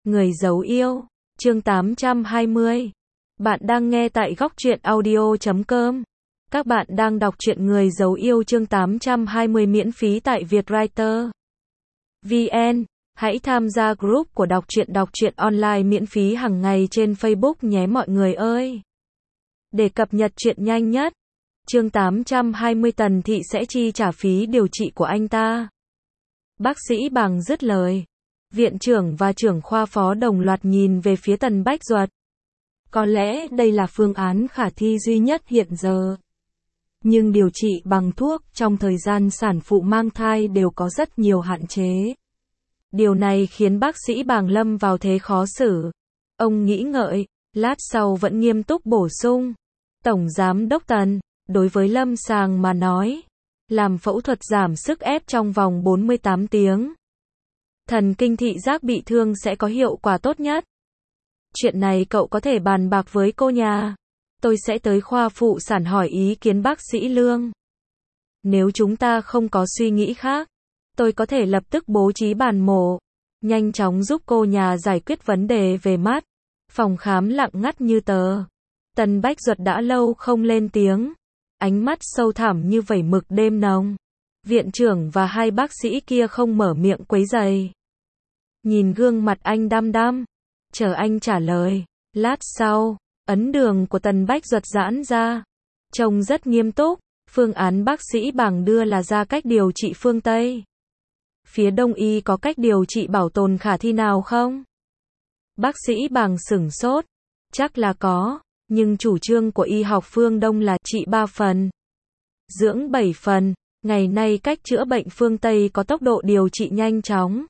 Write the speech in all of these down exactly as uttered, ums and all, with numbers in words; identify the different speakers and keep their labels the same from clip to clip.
Speaker 1: Người giấu yêu, chương tám trăm hai mươi. Bạn đang nghe tại góc truyện audio chấm com. Các bạn đang đọc truyện Người giấu yêu chương tám trăm hai mươi miễn phí tại Vietwriter vê en. Hãy tham gia group của đọc truyện đọc truyện online miễn phí hàng ngày trên Facebook nhé mọi người ơi. Để cập nhật truyện nhanh nhất, chương tám trăm hai mươi Tần Thị sẽ chi trả phí điều trị của anh ta. Bác sĩ Bàng dứt lời. Viện trưởng và trưởng khoa phó đồng loạt nhìn về phía Tần Bách Duật. Có lẽ đây là phương án khả thi duy nhất hiện giờ. Nhưng điều trị bằng thuốc trong thời gian sản phụ mang thai đều có rất nhiều hạn chế. Điều này khiến bác sĩ Bàng lâm vào thế khó xử. Ông nghĩ ngợi, lát sau vẫn nghiêm túc bổ sung. Tổng giám đốc Tần, đối với lâm sàng mà nói, làm phẫu thuật giảm sức ép trong vòng bốn mươi tám tiếng. Thần kinh thị giác bị thương sẽ có hiệu quả tốt nhất. Chuyện này cậu có thể bàn bạc với cô nhà. Tôi sẽ tới khoa phụ sản hỏi ý kiến bác sĩ Lương. Nếu chúng ta không có suy nghĩ khác, tôi có thể lập tức bố trí bàn mổ, nhanh chóng giúp cô nhà giải quyết vấn đề về mắt. Phòng khám lặng ngắt như tờ. Tần Bách Duật đã lâu không lên tiếng. Ánh mắt sâu thẳm như vẩy mực đêm nồng. Viện trưởng và hai bác sĩ kia không mở miệng quấy rầy. Nhìn gương mặt anh đăm đăm, chờ anh trả lời. Lát sau, ấn đường của Tần Bách Duật giãn ra. Trông rất nghiêm túc, phương án bác sĩ Bàng đưa là ra cách điều trị phương Tây. Phía Đông y có cách điều trị bảo tồn khả thi nào không? Bác sĩ Bàng sửng sốt. Chắc là có, nhưng chủ trương của y học phương Đông là trị ba phần, dưỡng bảy phần. Ngày nay cách chữa bệnh phương Tây có tốc độ điều trị nhanh chóng,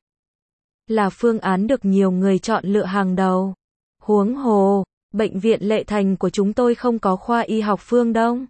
Speaker 1: là phương án được nhiều người chọn lựa hàng đầu. Huống hồ, bệnh viện Lệ Thành của chúng tôi không có khoa y học phương Đông.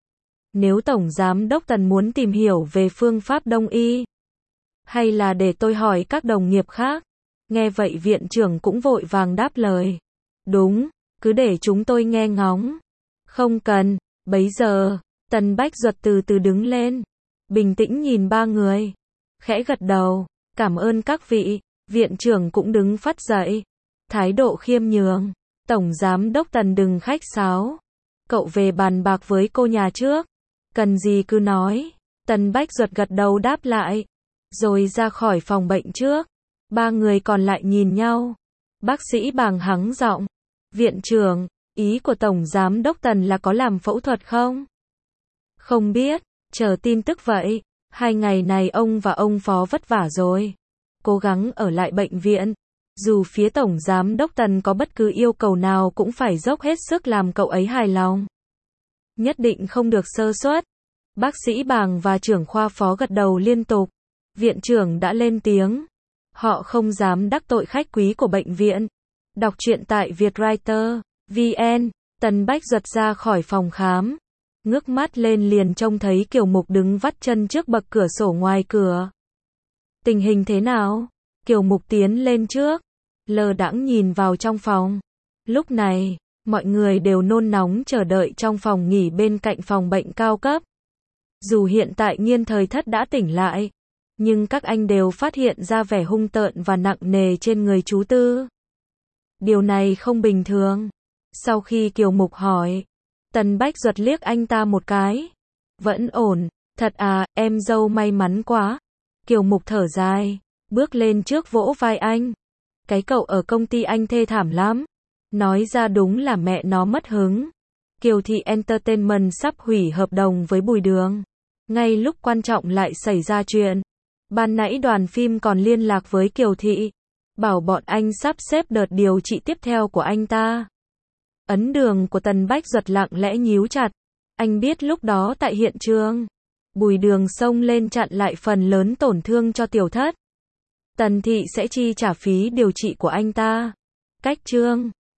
Speaker 1: Nếu Tổng Giám đốc Tần muốn tìm hiểu về phương pháp Đông y, hay là để tôi hỏi các đồng nghiệp khác? Nghe vậy viện trưởng cũng vội vàng đáp lời. Đúng, cứ để chúng tôi nghe ngóng. Không cần, bấy giờ, Tần Bách Duật từ từ đứng lên. Bình tĩnh nhìn ba người. Khẽ gật đầu. Cảm ơn các vị. Viện trưởng cũng đứng phắt dậy. Thái độ khiêm nhường. Tổng giám đốc Tần đừng khách sáo. Cậu về bàn bạc với cô nhà trước. Cần gì cứ nói. Tần Bách Duật gật đầu đáp lại. Rồi ra khỏi phòng bệnh trước. Ba người còn lại nhìn nhau. Bác sĩ Bàng hắng giọng. Viện trưởng, ý của Tổng giám đốc Tần là có làm phẫu thuật không? Không biết. Chờ tin tức vậy. Hai ngày này ông và ông phó vất vả rồi. Cố gắng ở lại bệnh viện. Dù phía Tổng Giám đốc Tần có bất cứ yêu cầu nào cũng phải dốc hết sức làm cậu ấy hài lòng. Nhất định không được sơ suất. Bác sĩ Bàng và trưởng khoa phó gật đầu liên tục. Viện trưởng đã lên tiếng. Họ không dám đắc tội khách quý của bệnh viện. Đọc truyện tại Vietwriter vê en. Tần Bách Duật ra khỏi phòng khám. Ngước mắt lên liền trông thấy Kiều Mục đứng vắt chân trước bậc cửa sổ ngoài cửa. Tình hình thế nào? Kiều Mục tiến lên trước, lơ đãng nhìn vào trong phòng. Lúc này, mọi người đều nôn nóng chờ đợi trong phòng nghỉ bên cạnh phòng bệnh cao cấp. Dù hiện tại Nghiên Thời Thất đã tỉnh lại, nhưng các anh đều phát hiện ra vẻ hung tợn và nặng nề trên người chú Tư. Điều này không bình thường. Sau khi Kiều Mục hỏi, Tần Bách Duật liếc anh ta một cái. Vẫn ổn, thật à, em dâu may mắn quá. Kiều Mục thở dài, bước lên trước vỗ vai anh. Cái cậu ở công ty anh thê thảm lắm. Nói ra đúng là mẹ nó mất hứng. Kiều Thị Entertainment sắp hủy hợp đồng với Bùi Đường. Ngay lúc quan trọng lại xảy ra chuyện. Ban nãy đoàn phim còn liên lạc với Kiều Thị, bảo bọn anh sắp xếp đợt điều trị tiếp theo của anh ta. Ấn đường của Tần Bách Duật lặng lẽ nhíu chặt. Anh biết lúc đó tại hiện trường, Bùi Đường xông lên chặn lại phần lớn tổn thương cho Tiểu Thất. Tần Thị sẽ chi trả phí điều trị của anh ta. Cách chương